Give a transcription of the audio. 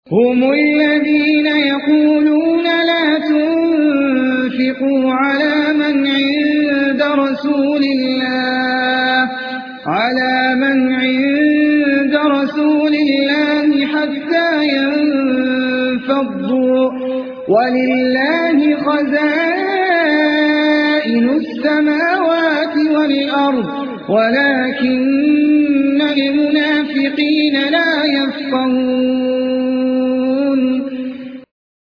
هم الذين يقولون لا تنفقوا على من عند رسول الله حتى ينفضوا ولله خزائن السماوات والأرض ولكن المنافقين لا يفقهون